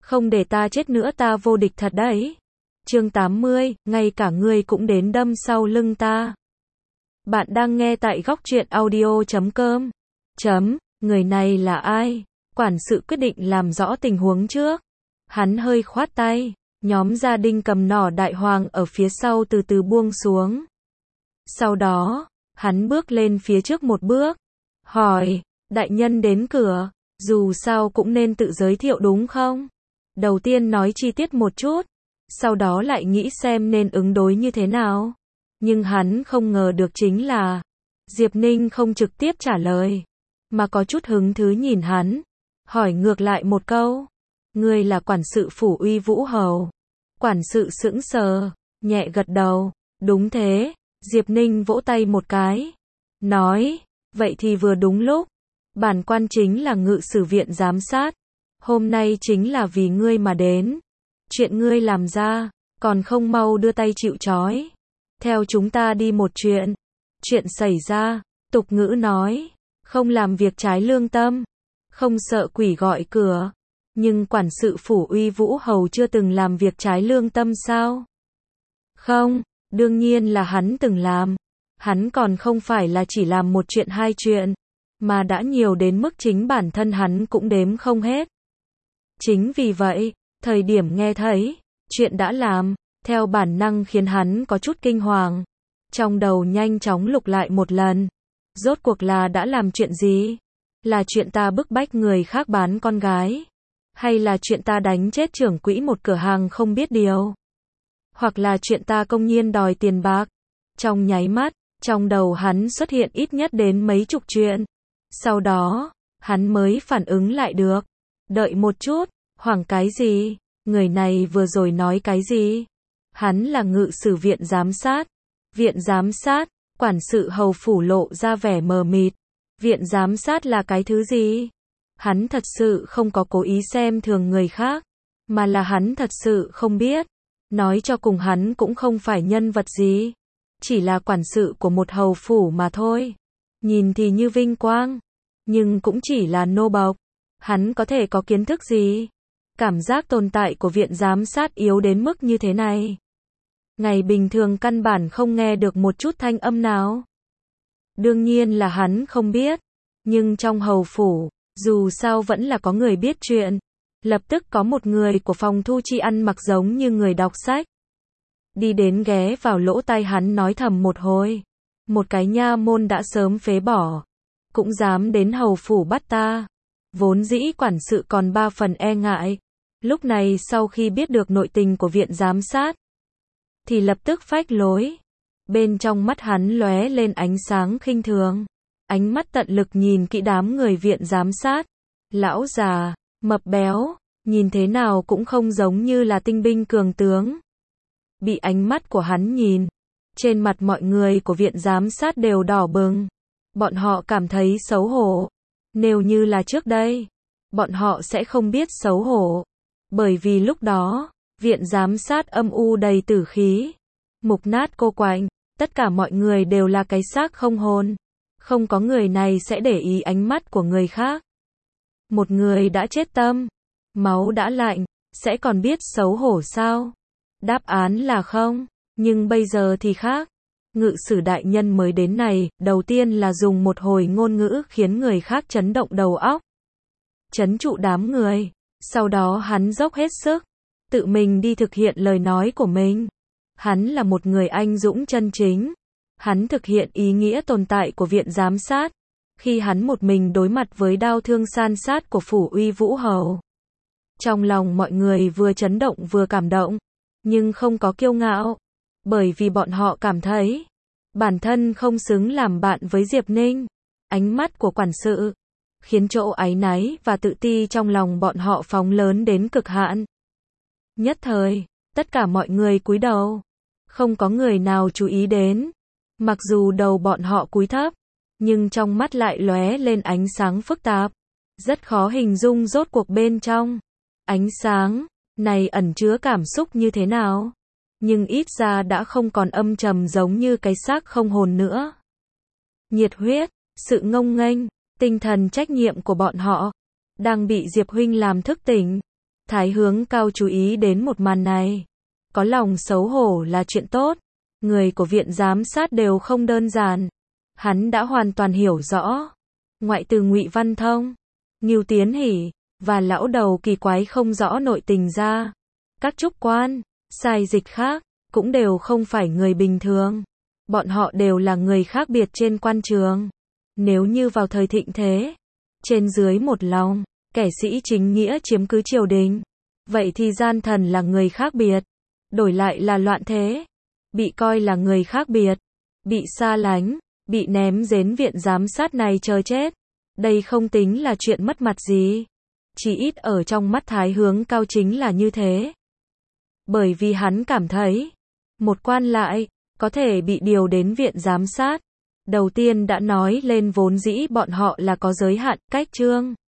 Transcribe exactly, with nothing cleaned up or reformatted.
Không để ta chết nữa ta vô địch thật đấy. Chương tám mươi, ngay cả ngươi cũng đến đâm sau lưng ta. Bạn đang nghe tại góc truyện audio chấm com. Chấm, người này là ai? Quản sự quyết định làm rõ tình huống trước. Hắn hơi khoát tay, nhóm gia đình cầm nỏ đại hoàng ở phía sau từ từ buông xuống. Sau đó, hắn bước lên phía trước một bước, hỏi, đại nhân đến cửa, dù sao cũng nên tự giới thiệu đúng không? Đầu tiên nói chi tiết một chút, sau đó lại nghĩ xem nên ứng đối như thế nào. Nhưng hắn không ngờ được chính là, Diệp Ninh không trực tiếp trả lời, mà có chút hứng thú nhìn hắn, hỏi ngược lại một câu, ngươi là quản sự phủ Uy Vũ Hầu. Quản sự sững sờ, nhẹ gật đầu, đúng thế. Diệp Ninh vỗ tay một cái, nói, vậy thì vừa đúng lúc, bản quan chính là ngự sử viện giám sát, hôm nay chính là vì ngươi mà đến, chuyện ngươi làm ra, còn không mau đưa tay chịu trói, theo chúng ta đi một chuyện. Chuyện xảy ra, tục ngữ nói, không làm việc trái lương tâm, không sợ quỷ gọi cửa, nhưng quản sự phủ Uy Vũ Hầu chưa từng làm việc trái lương tâm sao? Không. Đương nhiên là hắn từng làm. Hắn còn không phải là chỉ làm một chuyện hai chuyện, mà đã nhiều đến mức chính bản thân hắn cũng đếm không hết. Chính vì vậy, thời điểm nghe thấy chuyện đã làm, theo bản năng khiến hắn có chút kinh hoàng. Trong đầu nhanh chóng lục lại một lần. Rốt cuộc là đã làm chuyện gì? Là chuyện ta bức bách người khác bán con gái? Hay là chuyện ta đánh chết trưởng quỹ một cửa hàng không biết điều? Hoặc là chuyện ta công nhiên đòi tiền bạc? Trong nháy mắt, trong đầu hắn xuất hiện ít nhất đến mấy chục chuyện. Sau đó, hắn mới phản ứng lại được. Đợi một chút, hoảng cái gì? Người này vừa rồi nói cái gì? Hắn là ngự sử viện giám sát. Viện giám sát, quản sự hầu phủ lộ ra vẻ mờ mịt. Viện giám sát là cái thứ gì? Hắn thật sự không có cố ý xem thường người khác, mà là hắn thật sự không biết. Nói cho cùng hắn cũng không phải nhân vật gì, chỉ là quản sự của một hầu phủ mà thôi. Nhìn thì như vinh quang, nhưng cũng chỉ là nô bộc. Hắn có thể có kiến thức gì? Cảm giác tồn tại của viện giám sát yếu đến mức như thế này. Ngày bình thường căn bản không nghe được một chút thanh âm nào. Đương nhiên là hắn không biết, nhưng trong hầu phủ, dù sao vẫn là có người biết chuyện. Lập tức có một người của phòng thu chi ăn mặc giống như người đọc sách. Đi đến ghé vào lỗ tai hắn nói thầm một hồi. Một cái nha môn đã sớm phế bỏ, cũng dám đến hầu phủ bắt ta. Vốn dĩ quản sự còn ba phần e ngại. Lúc này sau khi biết được nội tình của viện giám sát, thì lập tức phách lối. Bên trong mắt hắn lóe lên ánh sáng khinh thường. Ánh mắt tận lực nhìn kỹ đám người viện giám sát. Lão già, mập béo, nhìn thế nào cũng không giống như là tinh binh cường tướng. Bị ánh mắt của hắn nhìn, trên mặt mọi người của viện giám sát đều đỏ bừng. Bọn họ cảm thấy xấu hổ. Nếu như là trước đây, bọn họ sẽ không biết xấu hổ. Bởi vì lúc đó, viện giám sát âm u đầy tử khí, mục nát cô quạnh, tất cả mọi người đều là cái xác không hồn. Không có người này sẽ để ý ánh mắt của người khác. Một người đã chết tâm, máu đã lạnh, sẽ còn biết xấu hổ sao? Đáp án là không, nhưng bây giờ thì khác. Ngự sử đại nhân mới đến này, đầu tiên là dùng một hồi ngôn ngữ khiến người khác chấn động đầu óc, trấn trụ đám người. Sau đó hắn dốc hết sức, tự mình đi thực hiện lời nói của mình. Hắn là một người anh dũng chân chính. Hắn thực hiện ý nghĩa tồn tại của viện giám sát. Khi hắn một mình đối mặt với đao thương san sát của phủ Uy Vũ Hầu. Trong lòng mọi người vừa chấn động vừa cảm động, nhưng không có kiêu ngạo. Bởi vì bọn họ cảm thấy, bản thân không xứng làm bạn với Diệp Ninh. Ánh mắt của quản sự, khiến chỗ áy náy và tự ti trong lòng bọn họ phóng lớn đến cực hạn. Nhất thời, tất cả mọi người cúi đầu. Không có người nào chú ý đến. Mặc dù đầu bọn họ cúi thấp, nhưng trong mắt lại lóe lên ánh sáng phức tạp. Rất khó hình dung rốt cuộc bên trong. Ánh sáng này ẩn chứa cảm xúc như thế nào. Nhưng ít ra đã không còn âm trầm giống như cái xác không hồn nữa. Nhiệt huyết, sự ngông nghênh, tinh thần trách nhiệm của bọn họ đang bị Diệp huynh làm thức tỉnh. Thái Hướng Cao chú ý đến một màn này. Có lòng xấu hổ là chuyện tốt. Người của viện giám sát đều không đơn giản. Hắn đã hoàn toàn hiểu rõ. Ngoại trừ Ngụy Văn Thông, Ngưu Tiến Hỷ và lão đầu kỳ quái không rõ nội tình ra, các trúc quan, sai dịch khác cũng đều không phải người bình thường. Bọn họ đều là người khác biệt trên quan trường. Nếu như vào thời thịnh thế, trên dưới một lòng, kẻ sĩ chính nghĩa chiếm cứ triều đình, vậy thì gian thần là người khác biệt, đổi lại là loạn thế, bị coi là người khác biệt, bị xa lánh, bị ném đến viện giám sát này chờ chết. Đây không tính là chuyện mất mặt gì. Chỉ ít ở trong mắt Thái Hướng Cao chính là như thế. Bởi vì hắn cảm thấy, một quan lại, có thể bị điều đến viện giám sát. Đầu tiên đã nói lên vốn dĩ bọn họ là có giới hạn, cách chương.